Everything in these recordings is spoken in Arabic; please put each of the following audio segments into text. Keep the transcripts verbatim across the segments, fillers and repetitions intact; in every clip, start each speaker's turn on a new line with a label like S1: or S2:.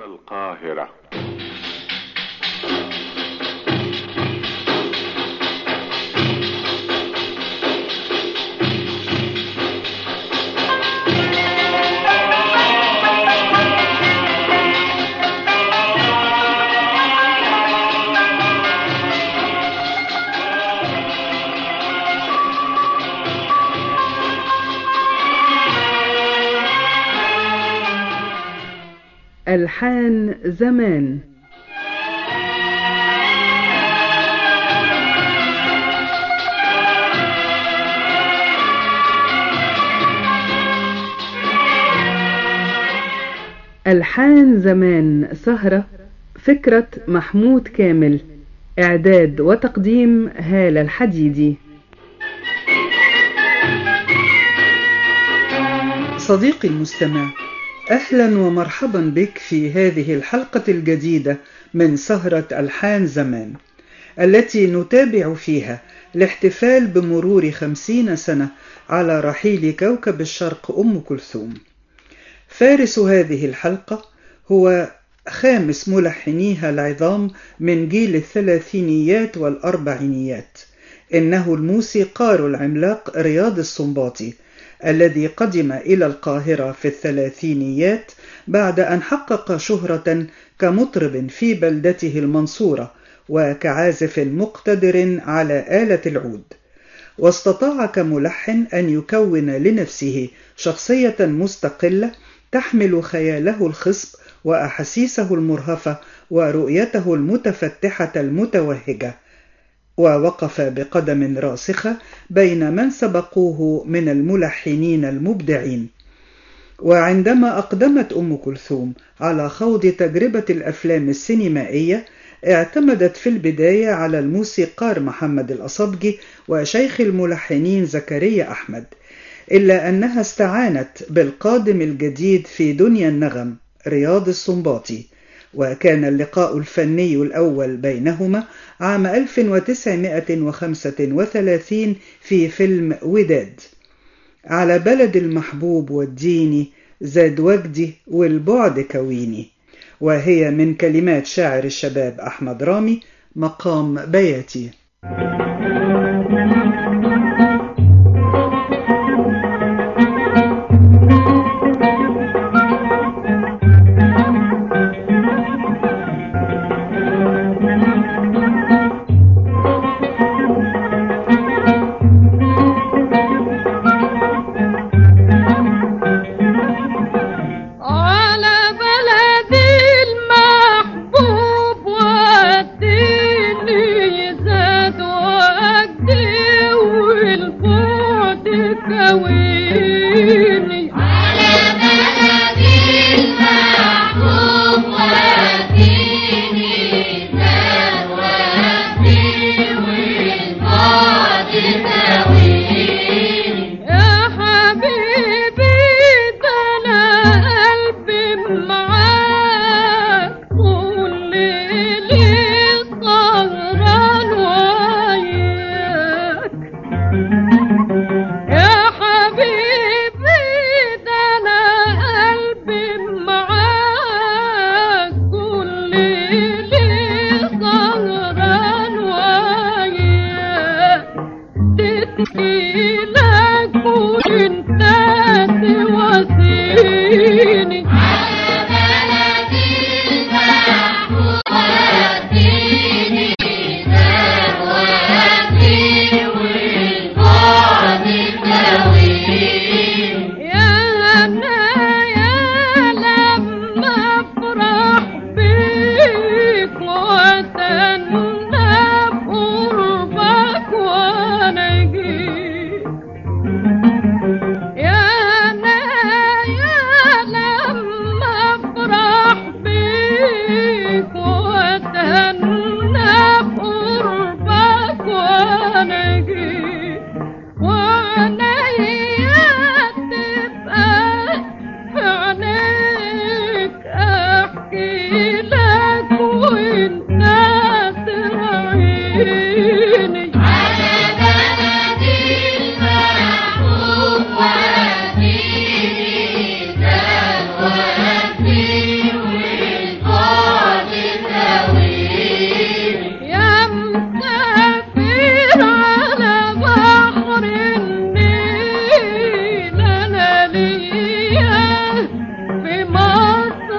S1: إلى القاهرة.
S2: ألحان زمان. ألحان زمان سهرة، فكرة محمود كامل، إعداد وتقديم هالة الحديدي. صديقي المستمع، أهلا ومرحبا بك في هذه الحلقة الجديدة من سهرة ألحان زمان، التي نتابع فيها الاحتفال بمرور خمسين سنة على رحيل كوكب الشرق أم كلثوم. فارس هذه الحلقة هو خامس ملحنيها العظام من جيل الثلاثينيات والأربعينيات، إنه الموسيقار العملاق رياض السنباطي، الذي قدم إلى القاهرة في الثلاثينيات بعد أن حقق شهرة كمطرب في بلدته المنصورة وكعازف مقتدر على آلة العود، واستطاع كملحن أن يكون لنفسه شخصية مستقلة تحمل خياله الخصب وأحاسيسه المرهفة ورؤيته المتفتحة المتوهجة، ووقف بقدم راسخة بين من سبقوه من الملحنين المبدعين. وعندما أقدمت أم كلثوم على خوض تجربة الأفلام السينمائية، اعتمدت في البداية على الموسيقار محمد الأصبجي وشيخ الملحنين زكريا أحمد، إلا أنها استعانت بالقادم الجديد في دنيا النغم رياض السنباطي، وكان اللقاء الفني الأول بينهما عام ألف وتسعمائة وخمسة وثلاثين في فيلم وداد. على بلد المحبوب والديني زاد وجدي والبعد كويني، وهي من كلمات شاعر الشباب أحمد رامي، مقام بياتي.
S3: Yeah.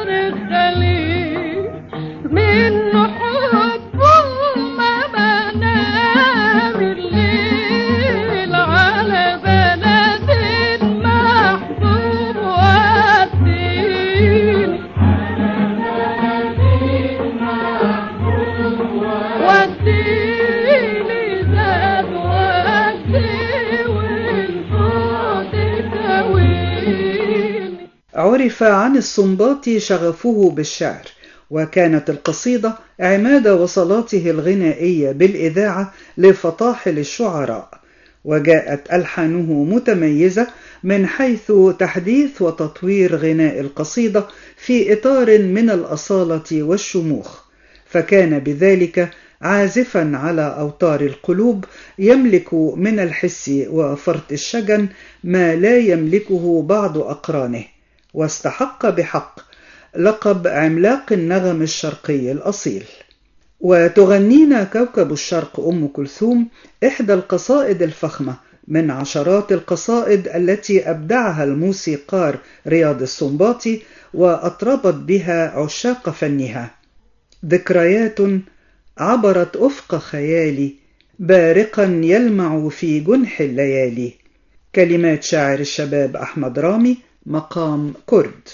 S2: عرف عن السنباطي شغفه بالشعر، وكانت القصيدة عماد وصلاته الغنائية بالإذاعة لفطاحل الشعراء، وجاءت ألحانه متميزة من حيث تحديث وتطوير غناء القصيدة في إطار من الأصالة والشموخ، فكان بذلك عازفا على أوتار القلوب يملك من الحس وفرط الشجن ما لا يملكه بعض أقرانه، واستحق بحق لقب عملاق النغم الشرقي الأصيل. وتغنينا كوكب الشرق أم كلثوم إحدى القصائد الفخمة من عشرات القصائد التي أبدعها الموسيقار رياض السنباطي وأطربت بها عشاق فنها. ذكريات عبرت أفق خيالي بارقا يلمع في جنح الليالي. كلمات شاعر الشباب أحمد رامي، مقام كرد.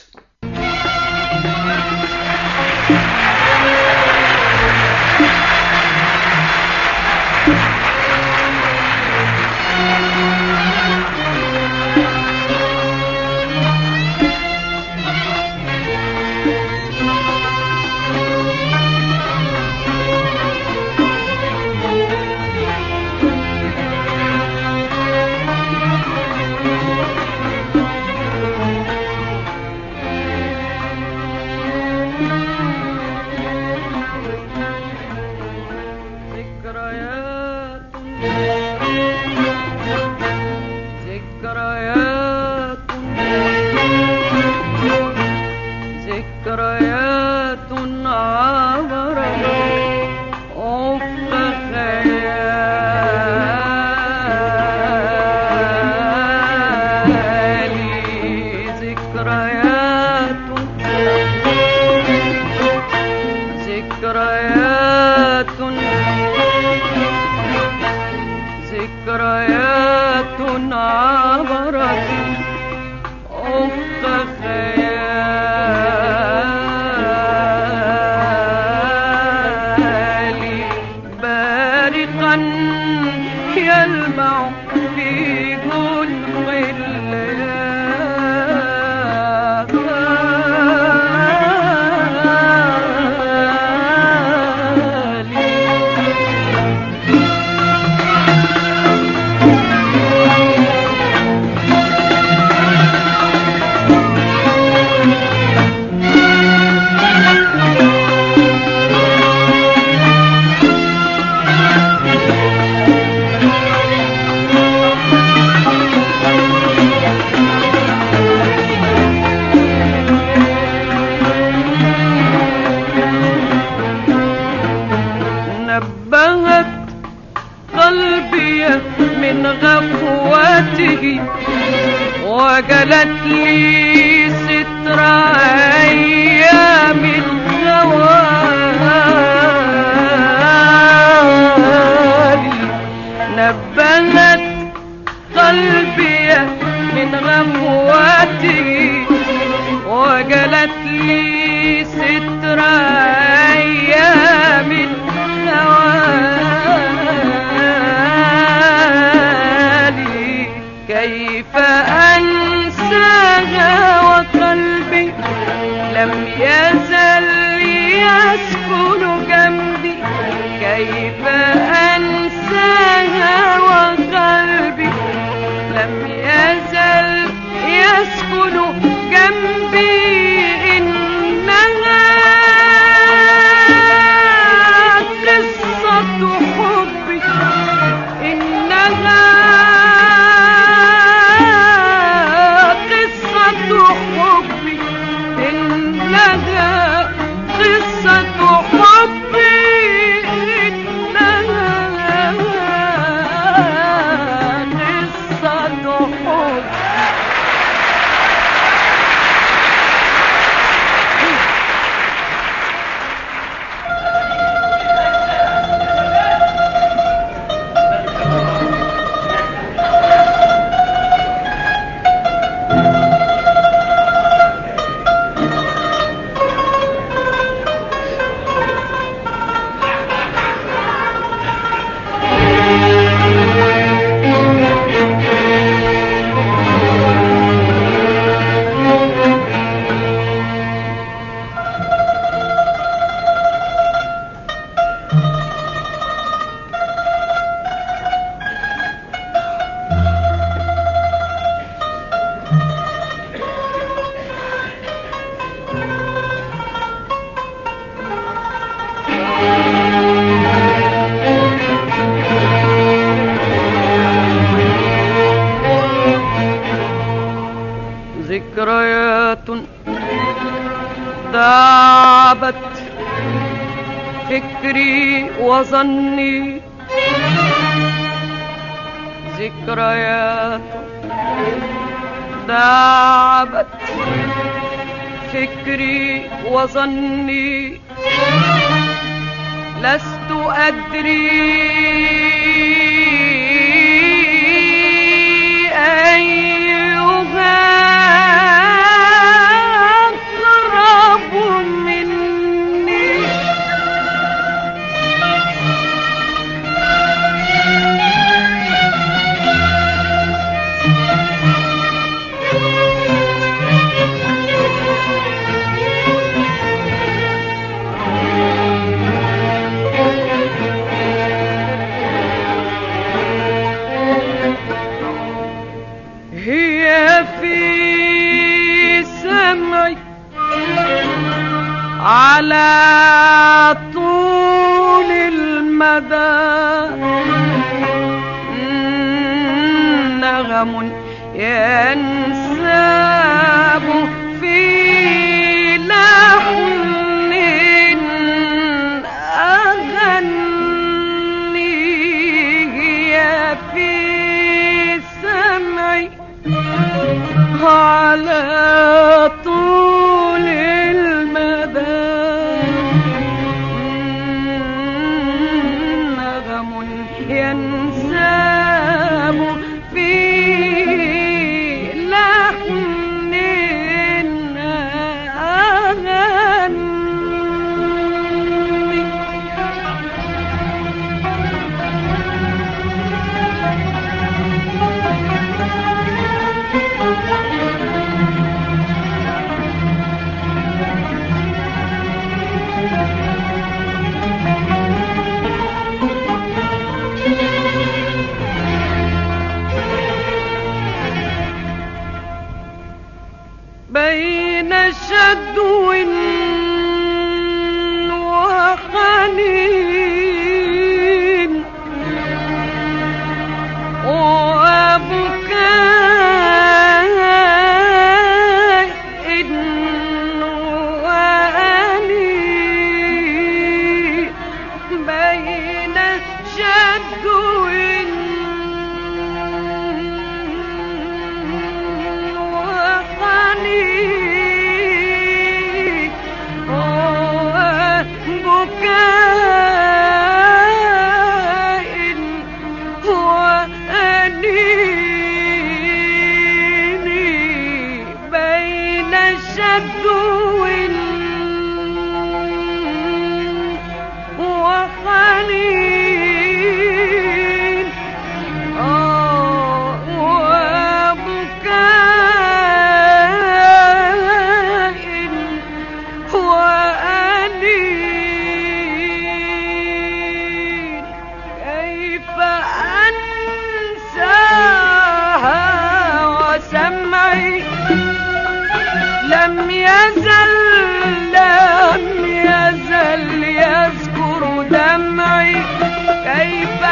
S1: وجلت لي ستر أيام الخوالي، نبهت قلبي من غفوته وجلت لي ستر أيام الخوالي. كيف أنساها وقلبي لم يزل يسكن جنبي، كيف أنساها وقلبي لم يزل يسكن جنبي. إنها قصة حبي، إنها ذابت فكري وظني، ذكريات ذابت فكري وظني، لست أدري أيها أقرب مني. هي في سمعي على طول المدى، نغم ينساب في لحن أغني. هي في سمعي على طول المدى، نغم ينساب في لحن أغني. بين شدو وحنين وبكاء وأنين، بين شدو لم يزل لم يزل يذكر دمعي، كيف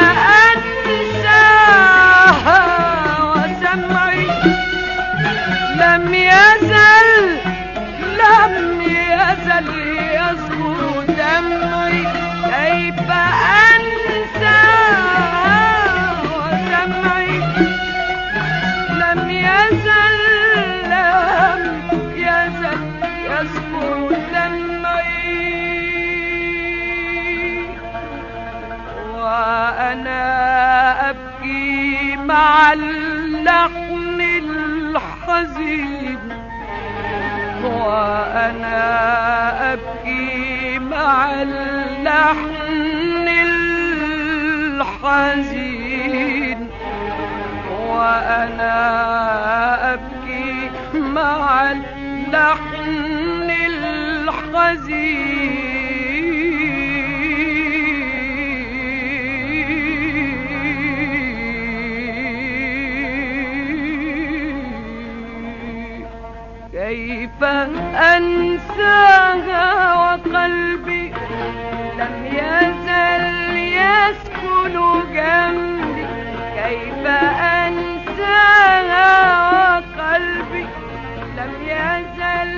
S1: أنساها وسمعي. لم يزل لم يزل يذكر دمعي، كيف أنساها وسمعي. لم يزل يذكر دمعي، وأنا أبكي مع اللحن الحزين، وأنا أبكي مع اللحن الحزين، وأنا أبكي مع اللحن الحزين. كيف أنساها وقلبي لم يزل يسكن جنبي. كيف أنساها وقلبي لم يزل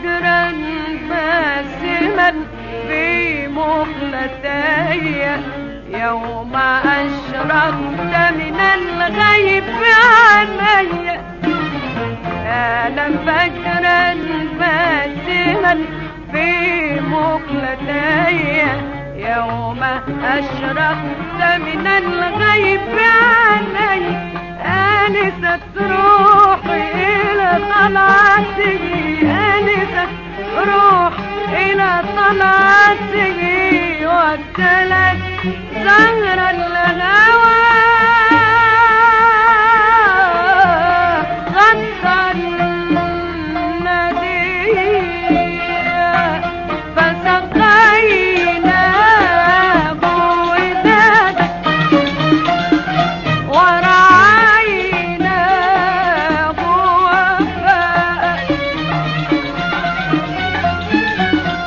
S1: فجرا باسما في مخلتي يوم أشرقت من الغيب علي. كان فجرا باسما في مخلتي يوم أشرقت من الغيب علي. آنست روحي إلى طلعته، آنست روح إلى طلعته، وابتلت زهر الهوى غطى الندية. فسقيناه ودادك ورعيناه وفاء.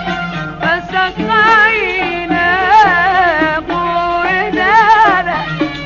S1: فسقيناه ودادك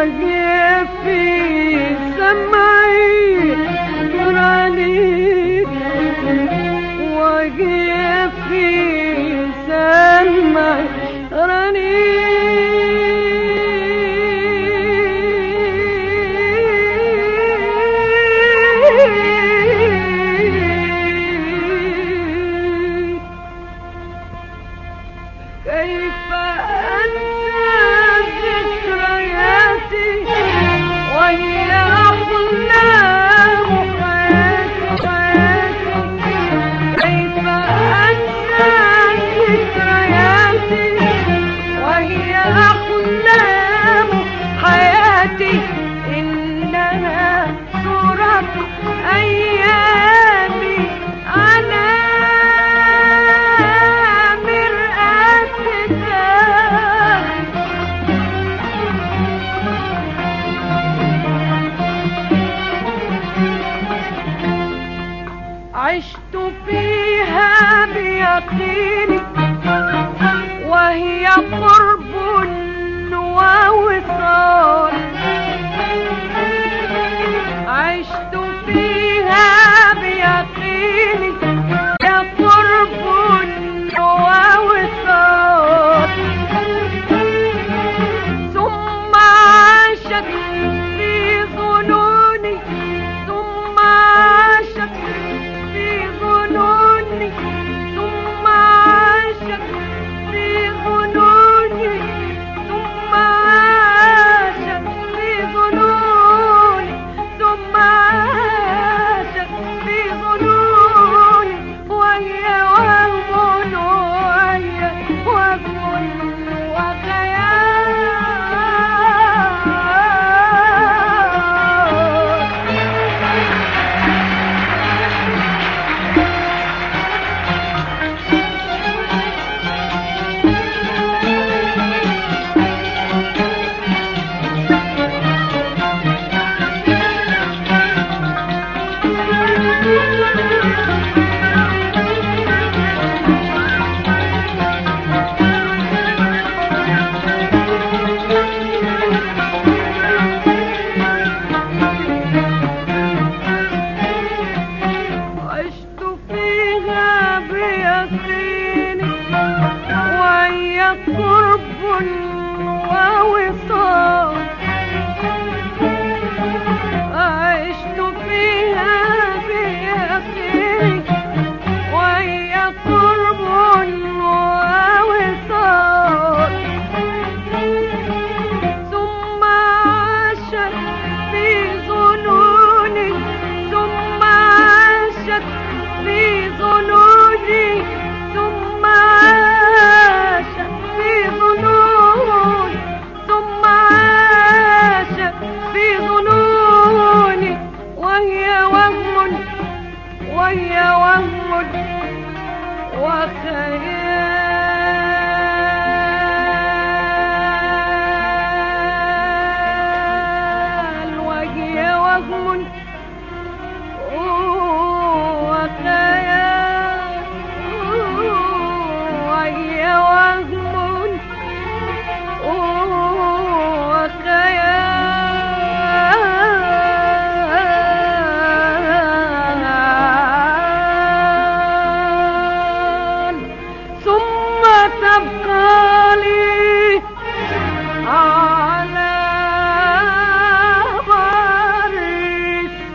S1: وجه في سمعي رنين وجه في سمعي رنين كيف أنسى ذكرياتي وهي أحلام حياتي كيف أنسى ذكرياتي وهي أحلام حياتي إنها صورة أيامي على مرآة الدهر عشت فيها بيقيني وهي قرب ووصال عشت فيها بيقيني يا قرب ووصال ثم عاشت في ظنوني ثم عاشت في ظنوني ثم عاشت في ظنوني ثم عاشت في ظنوني ثم عاشت في ظنوني وهي وهم وهي وهم وخيال عشت فيها بيقيني وهي قرب ووصال عشت فيها بيقيني وهي قرب ووصال ثم عاشت في ظنوني ثم عاشت في ظنوني ثم عاشت في ظنوني ثم عاشت في ظنوني وهي وهم وهي وهم وخيال وهي وهم وخيال وهي وهم وخيال ثم تبقى لي على مر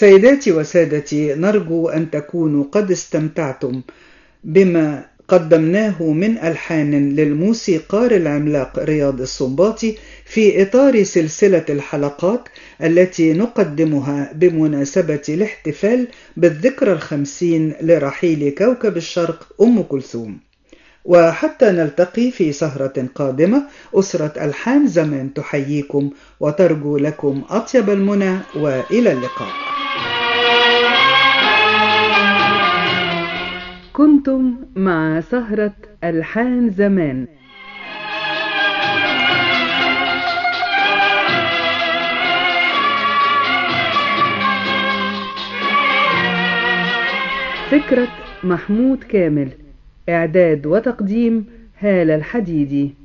S2: سيداتي وسادتي، نرجو أن تكونوا قد استمتعتم بما قدمناه من ألحان للموسيقار العملاق رياض السنباطي في إطار سلسلة الحلقات التي نقدمها بمناسبة الاحتفال بالذكرى الخمسين لرحيل كوكب الشرق أم كلثوم. وحتى نلتقي في سهرة قادمة، أسرة ألحان زمان تحييكم وترجو لكم أطيب المنى، وإلى اللقاء. كنتم مع سهرة ألحان زمان. فكرة محمود كامل، إعداد وتقديم هالة الحديدي.